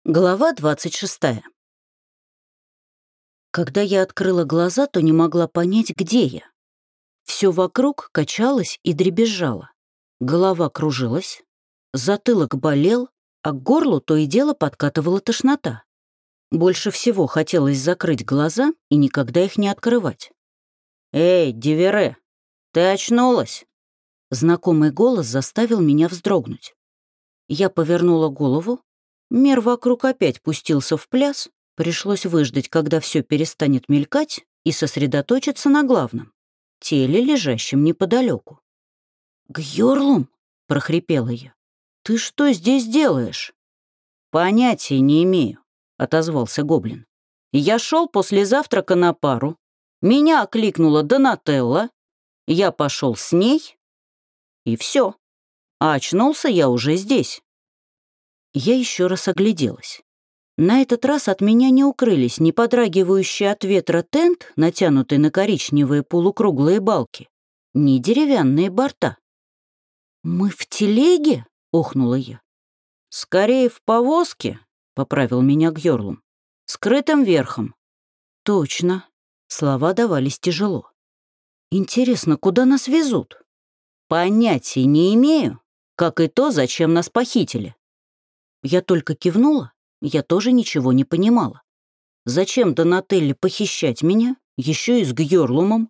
Глава 26. Когда я открыла глаза, то не могла понять, где я. Все вокруг качалось и дребезжало. Голова кружилась, затылок болел, а к горлу то и дело подкатывала тошнота. Больше всего хотелось закрыть глаза и никогда их не открывать. «Эй, Дивере, ты очнулась?» Знакомый голос заставил меня вздрогнуть. Я повернула голову. Мир вокруг опять пустился в пляс, пришлось выждать, когда все перестанет мелькать, и сосредоточиться на главном — теле, лежащем неподалеку. «Гьорлум!» — прохрипела я. «Ты что здесь делаешь?» «Понятия не имею», — отозвался гоблин. «Я шел после завтрака на пару. Меня окликнула Донателла. Я пошел с ней, и все. А очнулся я уже здесь». Я еще раз огляделась. На этот раз от меня не укрылись ни подрагивающий от ветра тент, натянутый на коричневые полукруглые балки, ни деревянные борта. «Мы в телеге?» — охнула я. «Скорее в повозке», — поправил меня Гьорлум, — «скрытым верхом». «Точно». Слова давались тяжело. «Интересно, куда нас везут?» «Понятия не имею, как и то, зачем нас похитили». Я только кивнула, я тоже ничего не понимала. Зачем Донателле похищать меня, еще и с Гьорлумом?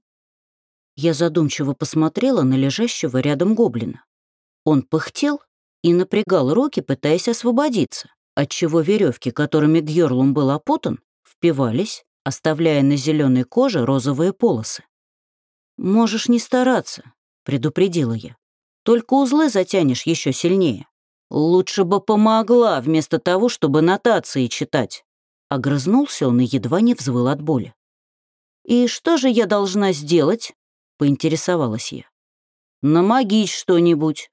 Я задумчиво посмотрела на лежащего рядом гоблина. Он пыхтел и напрягал руки, пытаясь освободиться, отчего веревки, которыми Гьорлум был опутан, впивались, оставляя на зеленой коже розовые полосы. «Можешь не стараться», — предупредила я. «Только узлы затянешь еще сильнее». «Лучше бы помогла, вместо того, чтобы нотации читать». Огрызнулся он и едва не взвыл от боли. «И что же я должна сделать?» — поинтересовалась я. «Намагичь что-нибудь».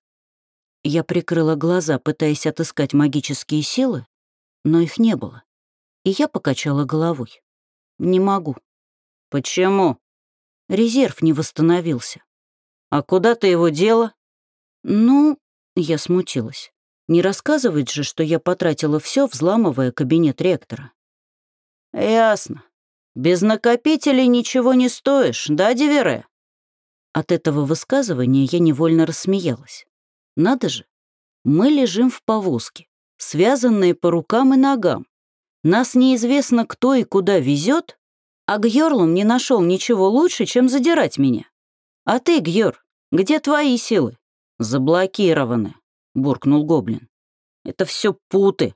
Я прикрыла глаза, пытаясь отыскать магические силы, но их не было. И я покачала головой. «Не могу». «Почему?» Резерв не восстановился. «А куда ты его дела?» «Ну...» — я смутилась. Не рассказывать же, что я потратила все, взламывая кабинет ректора. «Ясно. Без накопителей ничего не стоишь, да, Дивере?» От этого высказывания я невольно рассмеялась. Надо же, мы лежим в повозке, связанные по рукам и ногам. Нас неизвестно, кто и куда везет, а Гьорлум не нашел ничего лучше, чем задирать меня. А ты, Гьор, где твои силы? Заблокированы. — буркнул гоблин. «Это все путы».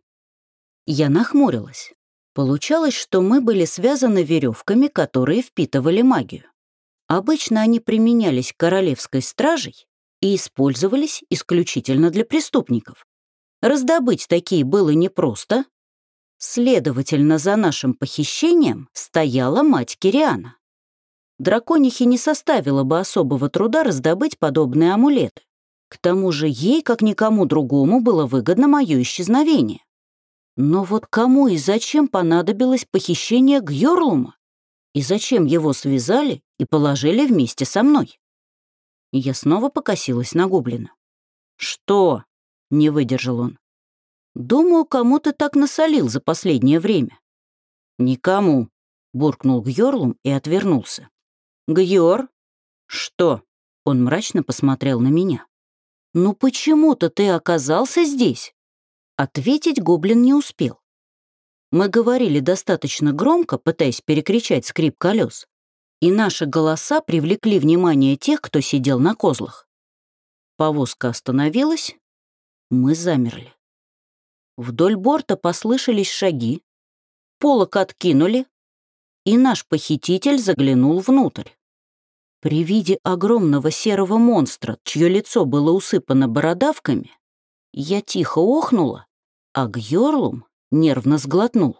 Я нахмурилась. Получалось, что мы были связаны веревками, которые впитывали магию. Обычно они применялись королевской стражей и использовались исключительно для преступников. Раздобыть такие было непросто. Следовательно, за нашим похищением стояла мать Кириана. Драконихе не составило бы особого труда раздобыть подобные амулеты. К тому же ей, как никому другому, было выгодно мое исчезновение. Но вот кому и зачем понадобилось похищение Гьорлума? И зачем его связали и положили вместе со мной? И я снова покосилась на гоблина. «Что?» — не выдержал он. «Думаю, кому ты так насолил за последнее время». «Никому», — буркнул Гьорлум и отвернулся. «Гьор?» «Что?» — он мрачно посмотрел на меня. «Ну почему-то ты оказался здесь?» Ответить гоблин не успел. Мы говорили достаточно громко, пытаясь перекричать скрип колес, и наши голоса привлекли внимание тех, кто сидел на козлах. Повозка остановилась, мы замерли. Вдоль борта послышались шаги, полог откинули, и наш похититель заглянул внутрь. При виде огромного серого монстра, чье лицо было усыпано бородавками, я тихо охнула, а Гьорлум нервно сглотнул.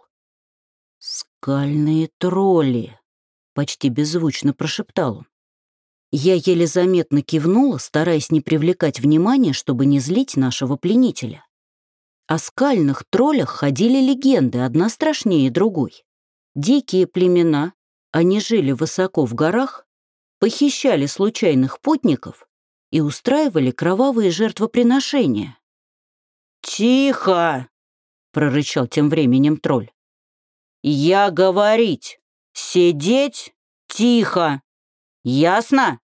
«Скальные тролли», — почти беззвучно прошептал он. Я еле заметно кивнула, стараясь не привлекать внимания, чтобы не злить нашего пленителя. О скальных троллях ходили легенды, одна страшнее другой. Дикие племена, они жили высоко в горах, похищали случайных путников и устраивали кровавые жертвоприношения. «Тихо!» прорычал тем временем тролль. «Я говорить! Сидеть тихо! Ясно?»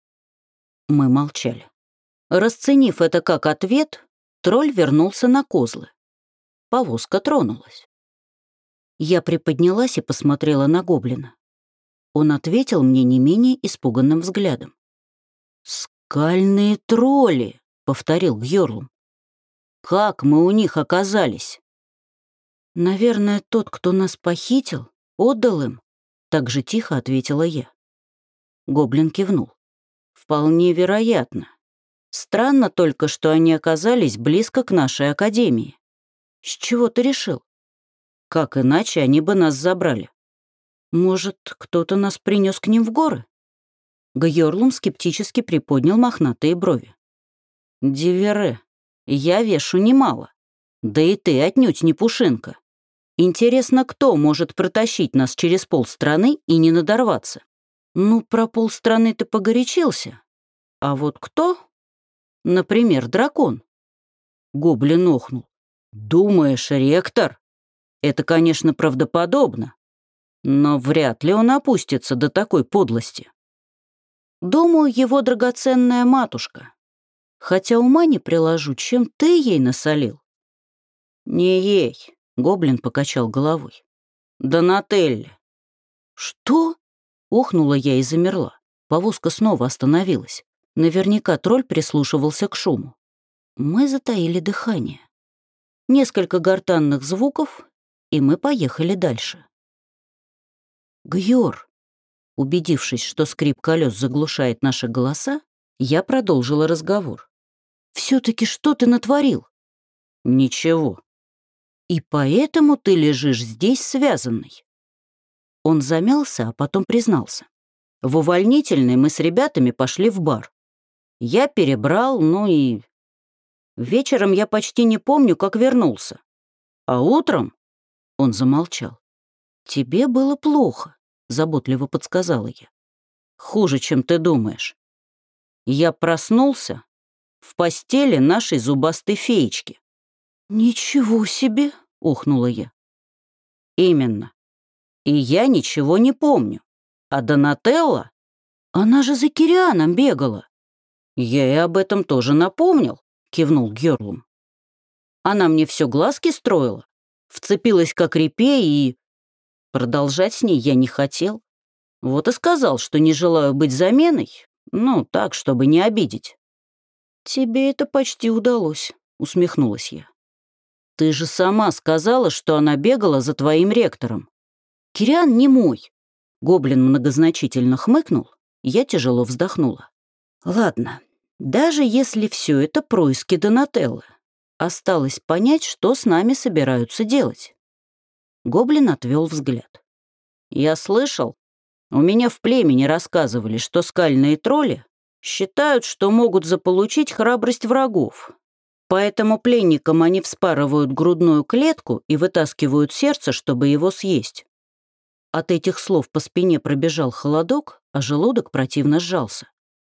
Мы молчали. Расценив это как ответ, тролль вернулся на козлы. Повозка тронулась. Я приподнялась и посмотрела на гоблина. Он ответил мне не менее испуганным взглядом. «Скальные тролли!» — повторил Гьорлум. «Как мы у них оказались?» «Наверное, тот, кто нас похитил, отдал им», — так же тихо ответила я. Гоблин кивнул. «Вполне вероятно. Странно только, что они оказались близко к нашей академии. С чего ты решил? Как иначе они бы нас забрали? Может, кто-то нас принес к ним в горы?» Гьорлум скептически приподнял мохнатые брови. «Дивере, я вешу немало. Да и ты отнюдь не пушинка. Интересно, кто может протащить нас через полстраны и не надорваться? Ну, про полстраны ты погорячился. А вот кто? Например, дракон». Гоблин охнул. «Думаешь, ректор? Это, конечно, правдоподобно, но вряд ли он опустится до такой подлости. Думаю, его драгоценная матушка. Хотя ума не приложу, чем ты ей насолил». «Не ей», — гоблин покачал головой. «Донателле». «Что?» — охнула я и замерла. Повозка снова остановилась. Наверняка тролль прислушивался к шуму. Мы затаили дыхание. Несколько гортанных звуков, и мы поехали дальше. «Гьор», убедившись, что скрип колес заглушает наши голоса, я продолжила разговор. «Все-таки что ты натворил?» «Ничего». «И поэтому ты лежишь здесь связанный?» Он замялся, а потом признался. «В увольнительной мы с ребятами пошли в бар. Я перебрал, ну и... Вечером я почти не помню, как вернулся. А утром...» Он замолчал. «Тебе было плохо», — заботливо подсказала я. «Хуже, чем ты думаешь. Я проснулся в постели нашей зубастой феечки». «Ничего себе!» — ухнула я. «Именно. И я ничего не помню. А Донателла, она же за Кирианом бегала». «Я и об этом тоже напомнил», — кивнул Гьорлум. «Она мне все глазки строила, вцепилась как репей и...» Продолжать с ней я не хотел. Вот и сказал, что не желаю быть заменой, ну, так, чтобы не обидеть. «Тебе это почти удалось», — усмехнулась я. «Ты же сама сказала, что она бегала за твоим ректором». «Кириан не мой». Гоблин многозначительно хмыкнул, я тяжело вздохнула. «Ладно, даже если все это происки Донателлы, осталось понять, что с нами собираются делать». Гоблин отвел взгляд. «Я слышал, у меня в племени рассказывали, что скальные тролли считают, что могут заполучить храбрость врагов. Поэтому пленникам они вспарывают грудную клетку и вытаскивают сердце, чтобы его съесть». От этих слов по спине пробежал холодок, а желудок противно сжался.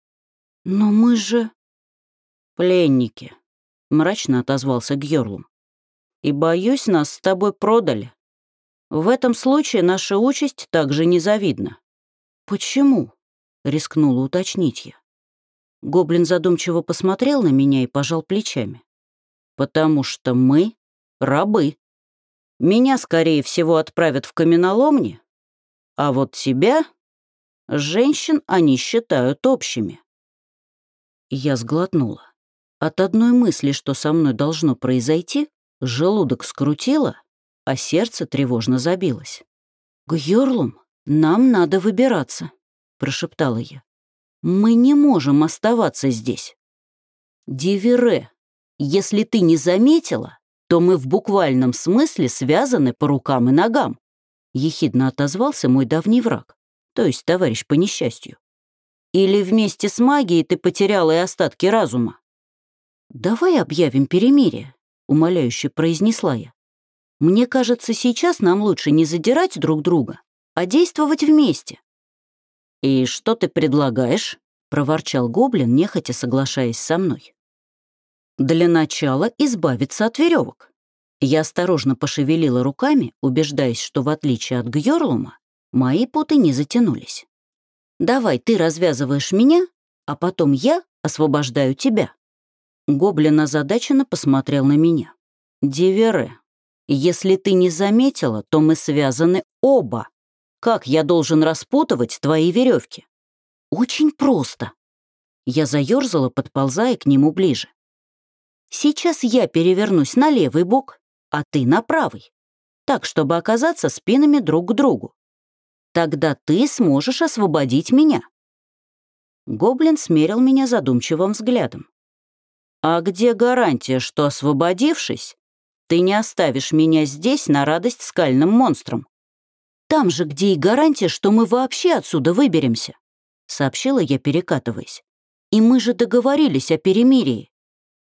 «Но мы же...» «Пленники», — мрачно отозвался Гьорлум. «И, боюсь, нас с тобой продали. В этом случае наша участь также незавидна». «Почему?» — рискнула уточнить я. Гоблин задумчиво посмотрел на меня и пожал плечами. «Потому что мы рабы. Меня, скорее всего, отправят в каменоломни, а вот тебя, женщин, они считают общими». Я сглотнула. От одной мысли, что со мной должно произойти, желудок скрутило, а сердце тревожно забилось. «Гьорлум, нам надо выбираться», — прошептала я. «Мы не можем оставаться здесь». «Дивере, если ты не заметила, то мы в буквальном смысле связаны по рукам и ногам», — ехидно отозвался мой давний враг, то есть товарищ по несчастью. «Или вместе с магией ты потеряла и остатки разума?» «Давай объявим перемирие», — умоляюще произнесла я. «Мне кажется, сейчас нам лучше не задирать друг друга, а действовать вместе». «И что ты предлагаешь?» — проворчал гоблин, нехотя соглашаясь со мной. «Для начала избавиться от веревок. Я осторожно пошевелила руками, убеждаясь, что в отличие от Гьорлума, мои путы не затянулись. «Давай ты развязываешь меня, а потом я освобождаю тебя». Гоблин озадаченно посмотрел на меня. «Дивере, если ты не заметила, то мы связаны оба. Как я должен распутывать твои веревки?» «Очень просто». Я заерзала, подползая к нему ближе. «Сейчас я перевернусь на левый бок, а ты на правый, так, чтобы оказаться спинами друг к другу. Тогда ты сможешь освободить меня». Гоблин смерил меня задумчивым взглядом. «А где гарантия, что, освободившись, ты не оставишь меня здесь на радость скальным монстрам?» «Там же, где и гарантия, что мы вообще отсюда выберемся», — сообщила я, перекатываясь. «И мы же договорились о перемирии».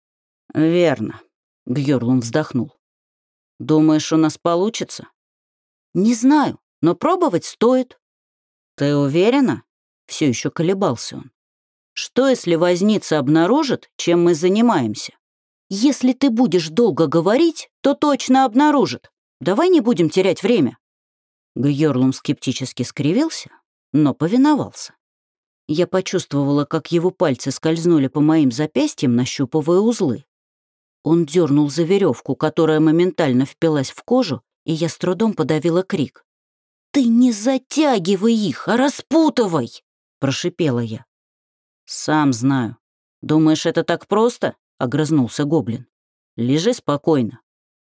«Верно», — Гьорлум вздохнул. «Думаешь, у нас получится?» «Не знаю, но пробовать стоит». «Ты уверена?» — все еще колебался он. «Что, если возница обнаружит, чем мы занимаемся?» «Если ты будешь долго говорить, то точно обнаружит. Давай не будем терять время». Гьорлум скептически скривился, но повиновался. Я почувствовала, как его пальцы скользнули по моим запястьям, нащупывая узлы. Он дернул за веревку, которая моментально впилась в кожу, и я с трудом подавила крик. «Ты не затягивай их, а распутывай!» — прошипела я. «Сам знаю. Думаешь, это так просто?» — огрызнулся гоблин. «Лежи спокойно».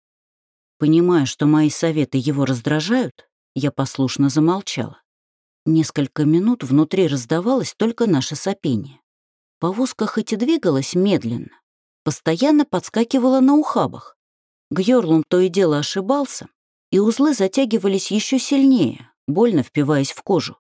Понимая, что мои советы его раздражают, я послушно замолчала. Несколько минут внутри раздавалось только наше сопение. Повозка хоть и двигалась медленно, постоянно подскакивала на ухабах. Гьорлум то и дело ошибался, и узлы затягивались еще сильнее, больно впиваясь в кожу.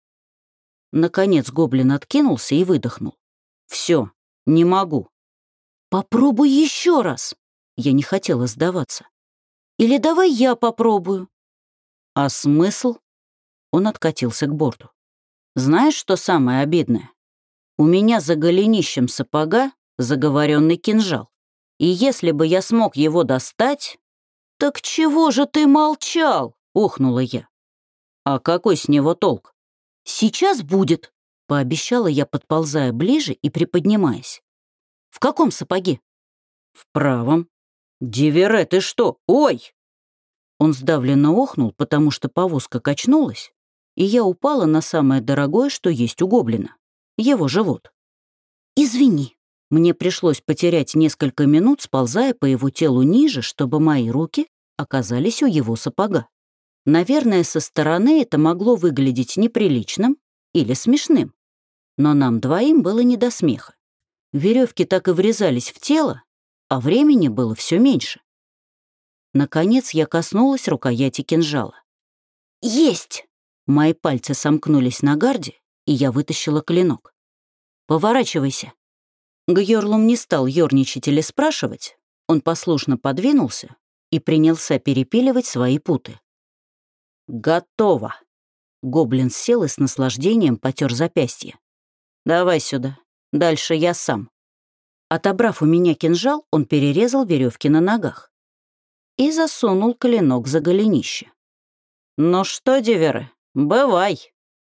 Наконец гоблин откинулся и выдохнул. «Все, не могу». «Попробуй еще раз!» Я не хотела сдаваться. «Или давай я попробую». «А смысл?» Он откатился к борту. «Знаешь, что самое обидное? У меня за голенищем сапога заговоренный кинжал. И если бы я смог его достать...» «Так чего же ты молчал?» — ухнула я. «А какой с него толк?» «Сейчас будет», — пообещала я, подползая ближе и приподнимаясь. «В каком сапоге?» «В правом». «Дивере, ты что? Ой!» Он сдавленно охнул, потому что повозка качнулась, и я упала на самое дорогое, что есть у гоблина — его живот. «Извини». Мне пришлось потерять несколько минут, сползая по его телу ниже, чтобы мои руки оказались у его сапога. Наверное, со стороны это могло выглядеть неприличным или смешным, но нам двоим было не до смеха. Веревки так и врезались в тело, а времени было все меньше. Наконец я коснулась рукояти кинжала. «Есть!» Мои пальцы сомкнулись на гарде, и я вытащила клинок. «Поворачивайся». Гьорлум не стал ёрничать или спрашивать, он послушно подвинулся и принялся перепиливать свои путы. «Готово!» Гоблин сел и с наслаждением потер запястье. «Давай сюда, дальше я сам». Отобрав у меня кинжал, он перерезал веревки на ногах и засунул клинок за голенище. «Ну что, Дивере, бывай!»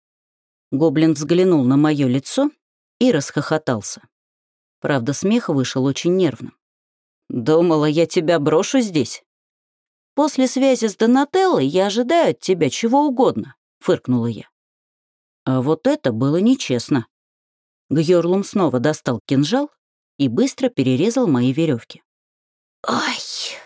Гоблин взглянул на мое лицо и расхохотался. Правда, смех вышел очень нервным. «Думала, я тебя брошу здесь?» «После связи с Донателлой я ожидаю от тебя чего угодно», — фыркнула я. А вот это было нечестно. Гьорлум снова достал кинжал и быстро перерезал мои веревки. «Ай!»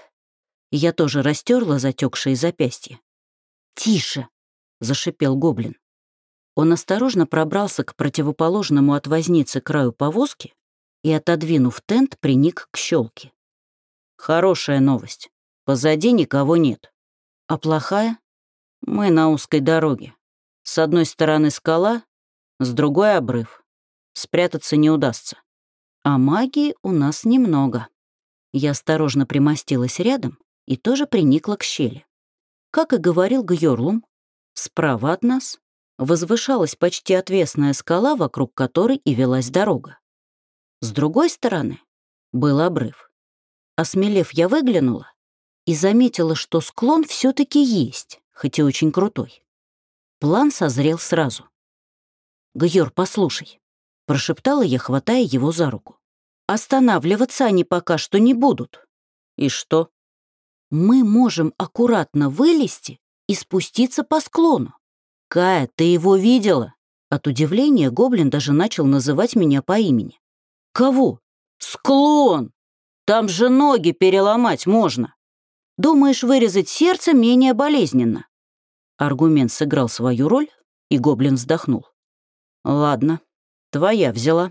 Я тоже растерла затекшие запястья. «Тише!» — зашипел гоблин. Он осторожно пробрался к противоположному от возницы краю повозки и, отодвинув тент, приник к щелке. «Хорошая новость. Позади никого нет. А плохая? Мы на узкой дороге. С одной стороны скала, с другой — обрыв. Спрятаться не удастся. А магии у нас немного». Я осторожно примостилась рядом и тоже приникла к щели. Как и говорил Гьорлум, справа от нас возвышалась почти отвесная скала, вокруг которой и велась дорога. С другой стороны был обрыв. Осмелев, я выглянула и заметила, что склон все-таки есть, хоть и очень крутой. План созрел сразу. «Гйор, послушай», — прошептала я, хватая его за руку. «Останавливаться они пока что не будут». «И что?» «Мы можем аккуратно вылезти и спуститься по склону». «Кая, ты его видела?» От удивления гоблин даже начал называть меня по имени. «Кого?» «Склон! Там же ноги переломать можно. Думаешь, вырезать сердце менее болезненно?» Аргумент сыграл свою роль, и гоблин вздохнул. «Ладно, твоя взяла».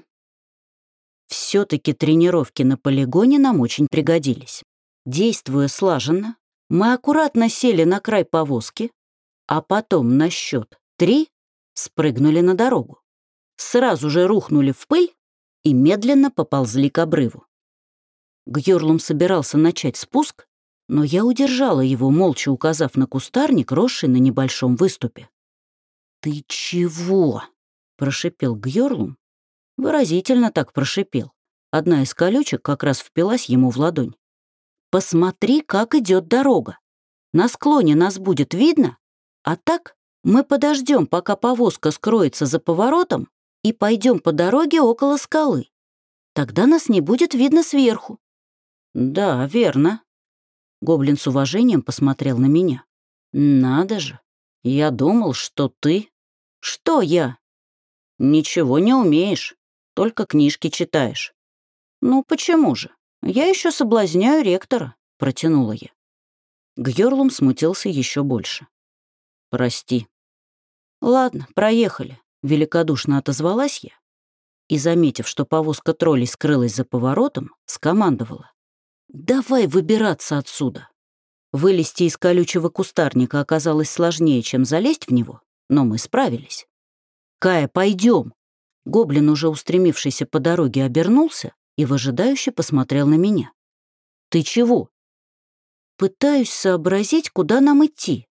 Все-таки тренировки на полигоне нам очень пригодились. Действуя слаженно, мы аккуратно сели на край повозки, а потом на счет 3 спрыгнули на дорогу. Сразу же рухнули в пыль и медленно поползли к обрыву. Гьорлум собирался начать спуск, но я удержала его, молча указав на кустарник, росший на небольшом выступе. «Ты чего?» — прошипел Гьорлум. Выразительно так прошипел. Одна из колючек как раз впилась ему в ладонь. «Посмотри, как идет дорога. На склоне нас будет видно, а так мы подождем, пока повозка скроется за поворотом, и пойдем по дороге около скалы. Тогда нас не будет видно сверху». «Да, верно». Гоблин с уважением посмотрел на меня. «Надо же, я думал, что ты...» «Что я?» «Ничего не умеешь, только книжки читаешь». «Ну почему же? Я еще соблазняю ректора», — протянула я. Гьорлум смутился еще больше. «Прости». «Ладно, проехали», — великодушно отозвалась я и, заметив, что повозка троллей скрылась за поворотом, скомандовала. «Давай выбираться отсюда». Вылезти из колючего кустарника оказалось сложнее, чем залезть в него, но мы справились. «Кая, пойдем». Гоблин, уже устремившийся по дороге, обернулся и выжидающе посмотрел на меня. «Ты чего?» «Пытаюсь сообразить, куда нам идти».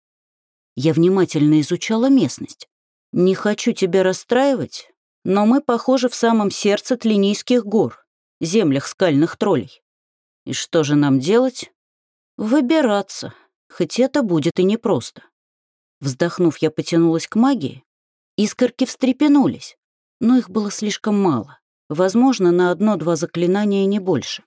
Я внимательно изучала местность. «Не хочу тебя расстраивать, но мы, похоже, в самом сердце Тлинийских гор, землях скальных троллей. И что же нам делать?» «Выбираться, хоть это будет и непросто». Вздохнув, я потянулась к магии. Искорки встрепенулись, но их было слишком мало. Возможно, на 1-2 заклинания, не больше.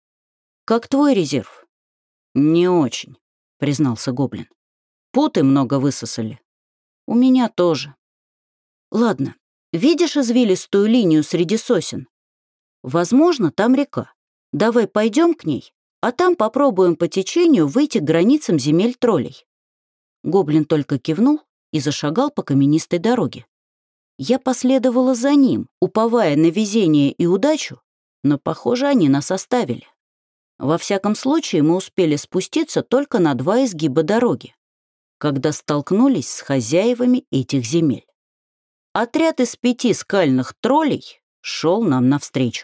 «Как твой резерв?» «Не очень», — признался гоблин. «Путы много высосали». «У меня тоже». «Ладно, видишь извилистую линию среди сосен? Возможно, там река. Давай пойдем к ней, а там попробуем по течению выйти к границам земель троллей». Гоблин только кивнул и зашагал по каменистой дороге. Я последовала за ним, уповая на везение и удачу, но, похоже, они нас оставили. Во всяком случае, мы успели спуститься только на 2 изгиба дороги, когда столкнулись с хозяевами этих земель. Отряд из 5 скальных троллей шел нам навстречу.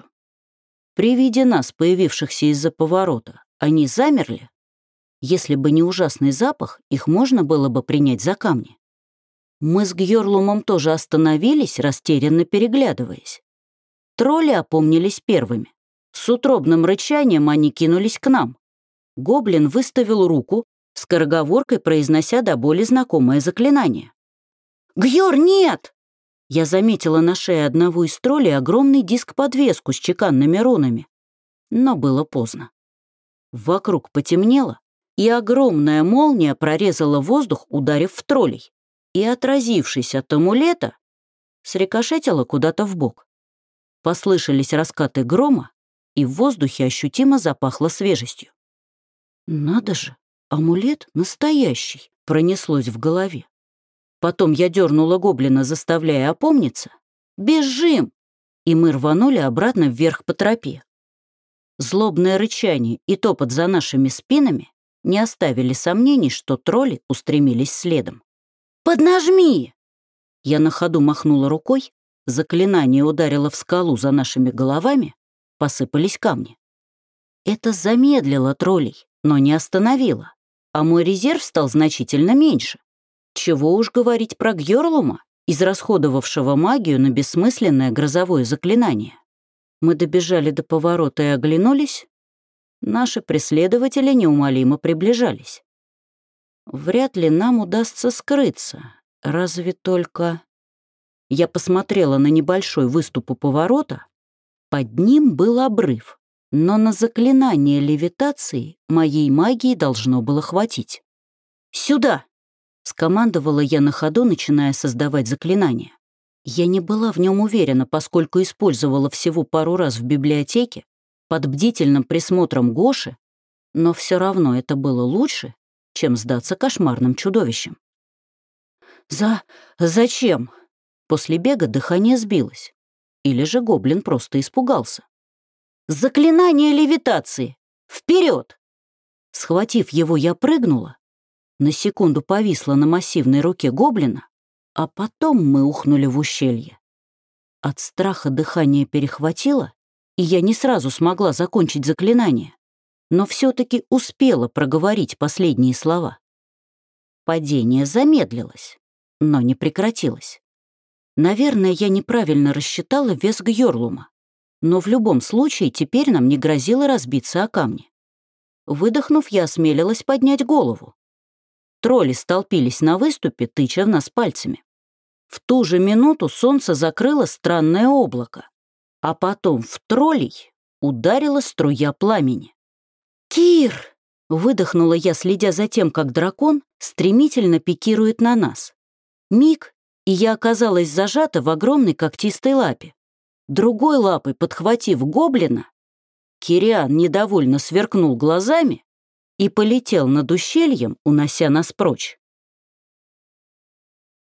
При виде нас, появившихся из-за поворота, они замерли. Если бы не ужасный запах, их можно было бы принять за камни. Мы с Гьорлумом тоже остановились, растерянно переглядываясь. Тролли опомнились первыми. С утробным рычанием они кинулись к нам. Гоблин выставил руку, скороговоркой произнося до боли знакомое заклинание. «Гьор, нет!» Я заметила на шее одного из троллей огромный диск-подвеску с чеканными рунами. Но было поздно. Вокруг потемнело, и огромная молния прорезала воздух, ударив в троллей, и, отразившись от амулета, срикошетила куда-то вбок. Послышались раскаты грома, и в воздухе ощутимо запахло свежестью. «Надо же, амулет настоящий», — пронеслось в голове. Потом я дернула гоблина, заставляя опомниться. «Бежим!» И мы рванули обратно вверх по тропе. Злобное рычание и топот за нашими спинами не оставили сомнений, что тролли устремились следом. «Поднажми!» Я на ходу махнула рукой, заклинание ударило в скалу за нашими головами, посыпались камни. Это замедлило троллей, но не остановило, а мой резерв стал значительно меньше. Чего уж говорить про Гьорлума, израсходовавшего магию на бессмысленное грозовое заклинание. Мы добежали до поворота и оглянулись. Наши преследователи неумолимо приближались. Вряд ли нам удастся скрыться, разве только... Я посмотрела на небольшой выступ у поворота. Под ним был обрыв, но на заклинание левитации моей магии должно было хватить. «Сюда!» — скомандовала я на ходу, начиная создавать заклинание. Я не была в нем уверена, поскольку использовала всего пару раз в библиотеке под бдительным присмотром Гоши, но все равно это было лучше, чем сдаться кошмарным чудовищем. Зачем?» После бега дыхание сбилось. Или же гоблин просто испугался. «Заклинание левитации! Вперед!» Схватив его, я прыгнула. На секунду повисла на массивной руке гоблина, а потом мы ухнули в ущелье. От страха дыхание перехватило, и я не сразу смогла закончить заклинание, но все-таки успела проговорить последние слова. Падение замедлилось, но не прекратилось. Наверное, я неправильно рассчитала вес Гьорлума, но в любом случае теперь нам не грозило разбиться о камни. Выдохнув, я осмелилась поднять голову. Тролли столпились на выступе, тыча в нас пальцами. В ту же минуту солнце закрыло странное облако, а потом в троллей ударила струя пламени. «Кир!» — выдохнула я, следя за тем, как дракон стремительно пикирует на нас. Миг, и я оказалась зажата в огромной когтистой лапе. Другой лапой, подхватив гоблина, Кириан недовольно сверкнул глазами и полетел над ущельем, унося нас прочь.